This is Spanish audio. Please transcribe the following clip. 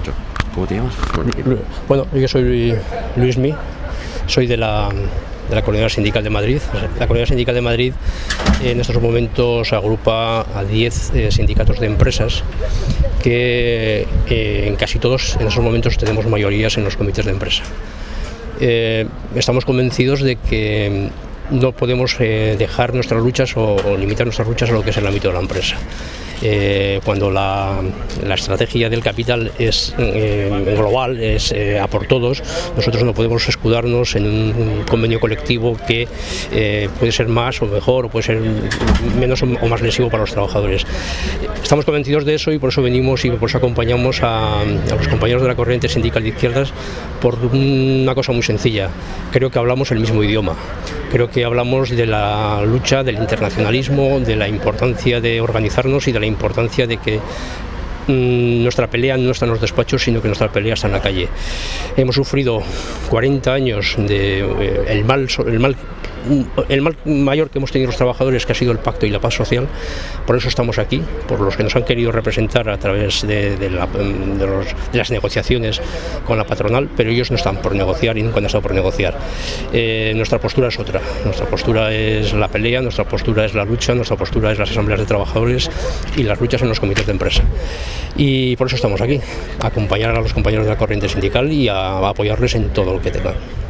mucho. ¿Cómo te llamas? Bueno, yo soy Luismi, soy de la Coordinadora Sindical de Madrid. La Coordinadora Sindical de Madrid en estos momentos agrupa a 10 sindicatos de empresas que en casi todos en estos momentos tenemos mayorías en los comités de empresa. Estamos convencidos de que no podemos dejar nuestras luchas o limitar nuestras luchas a lo que es el ámbito de la empresa. Cuando la estrategia del capital es global, es a por todos, nosotros no podemos escudarnos en un convenio colectivo que puede ser más o mejor o puede ser menos o más lesivo para los trabajadores. Estamos convencidos de eso y por eso venimos y por eso acompañamos a los compañeros de la corriente sindical de izquierdas por una cosa muy sencilla. Creo que hablamos el mismo idioma. Creo que hablamos de la lucha, del internacionalismo, de la importancia de organizarnos y de la importancia de que nuestra pelea no está en los despachos, sino que nuestra pelea está en la calle. Hemos sufrido 40 años de el mal mayor que hemos tenido los trabajadores, que ha sido el pacto y la paz social. Por eso estamos aquí, por los que nos han querido representar a través de las negociaciones con la patronal, pero ellos no están por negociar y nunca han estado por negociar. Nuestra postura es otra, nuestra postura es la pelea, nuestra postura es la lucha, nuestra postura es las asambleas de trabajadores y las luchas en los comités de empresa. Y por eso estamos aquí, a acompañar a los compañeros de la corriente sindical y a apoyarles en todo lo que tengan.